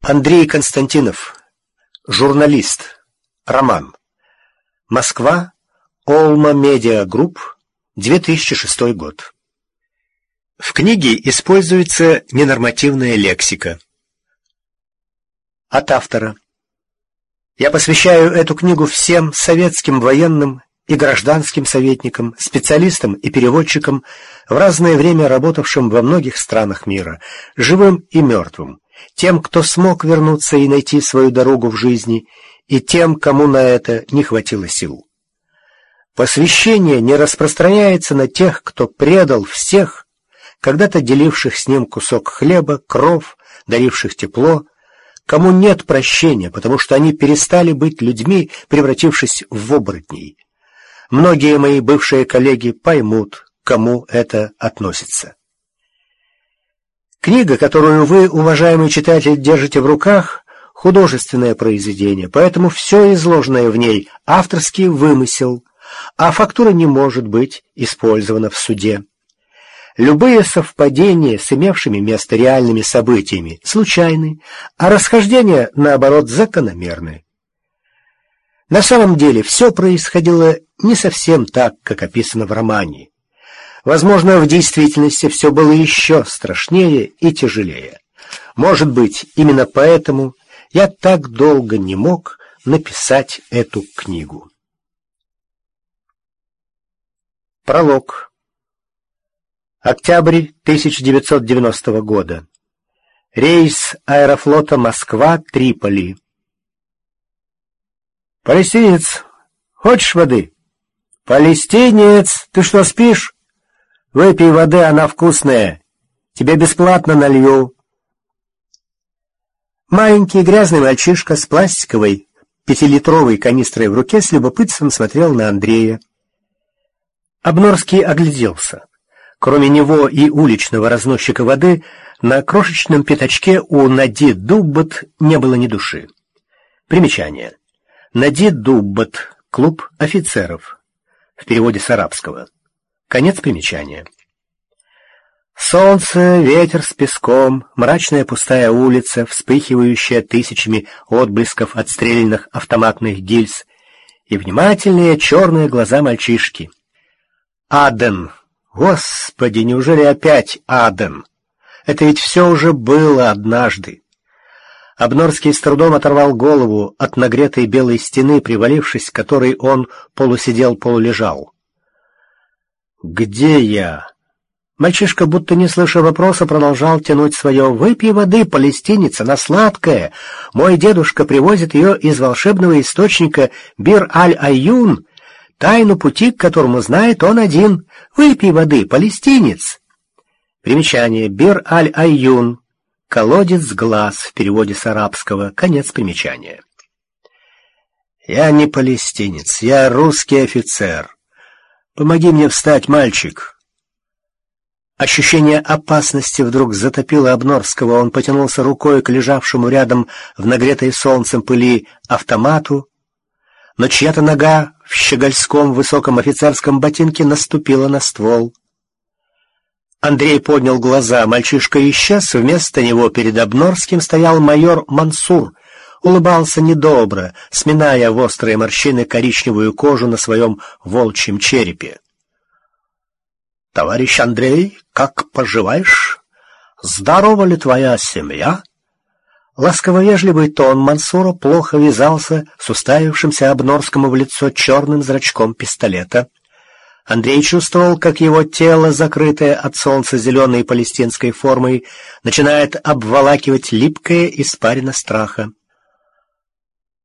Андрей Константинов. Журналист. Роман. Москва. Олма Медиа Групп. 2006 год. В книге используется ненормативная лексика. От автора. Я посвящаю эту книгу всем советским военным и гражданским советникам, специалистам и переводчикам, в разное время работавшим во многих странах мира, живым и мертвым, тем, кто смог вернуться и найти свою дорогу в жизни, и тем, кому на это не хватило сил. Посвящение не распространяется на тех, кто предал всех, когда-то деливших с ним кусок хлеба, кров, даривших тепло, кому нет прощения, потому что они перестали быть людьми, превратившись в оборотней. Многие мои бывшие коллеги поймут, к кому это относится. Книга, которую вы, уважаемый читатель, держите в руках, художественное произведение, поэтому все изложенное в ней — авторский вымысел, а фактура не может быть использована в суде. Любые совпадения с имевшими место реальными событиями случайны, а расхождения, наоборот, закономерны. На самом деле все происходило не совсем так, как описано в романе. Возможно, в действительности все было еще страшнее и тяжелее. Может быть, именно поэтому я так долго не мог написать эту книгу. Пролог. Октябрь 1990 года. Рейс аэрофлота Москва-Триполи. «Палестинец, хочешь воды?» «Палестинец, ты что, спишь? Выпей воды, она вкусная. Тебе бесплатно налью». Маленький грязный мальчишка с пластиковой 5-литровой канистрой в руке с любопытством смотрел на Андрея. Обнорский огляделся. Кроме него и уличного разносчика воды, на крошечном пятачке у Нади Дуббат не было ни души. Примечание. Нади Дуббат. Клуб офицеров. В переводе с арабского. Конец примечания. Солнце, ветер с песком, мрачная пустая улица, вспыхивающая тысячами отблесков отстрелянных автоматных гильз и внимательные черные глаза мальчишки. Аден. Господи, неужели опять Аден? Это ведь все уже было однажды. Обнорский с трудом оторвал голову от нагретой белой стены, привалившись к которой он полусидел, полулежал. «Где я?» Мальчишка, будто не слыша вопроса, продолжал тянуть свое: «Выпей воды, палестинец, она сладкая. Мой дедушка привозит ее из волшебного источника Бир-аль-Айюн, тайну пути, к которому знает он один. Выпей воды, палестинец». Примечание. Бир-аль-Айюн. Колодец глаз, в переводе с арабского. Конец примечания. «Я не палестинец, я русский офицер. Помоги мне встать, мальчик». Ощущение опасности вдруг затопило Обнорского. Он потянулся рукой к лежавшему рядом в нагретой солнцем пыли автомату, но чья-то нога в щегольском высоком офицерском ботинке наступила на ствол. Андрей поднял глаза. Мальчишка исчез. Вместо него перед Обнорским стоял майор Мансур. Улыбался недобро, сминая в острые морщины коричневую кожу на своем волчьем черепе. «Товарищ Андрей, как поживаешь? Здорова ли твоя семья?» Ласково-вежливый тон Мансура плохо вязался с уставившимся Обнорскому в лицо черным зрачком пистолета. Андрей чувствовал, как его тело, закрытое от солнца зеленой палестинской формой, начинает обволакивать липкое испарина страха.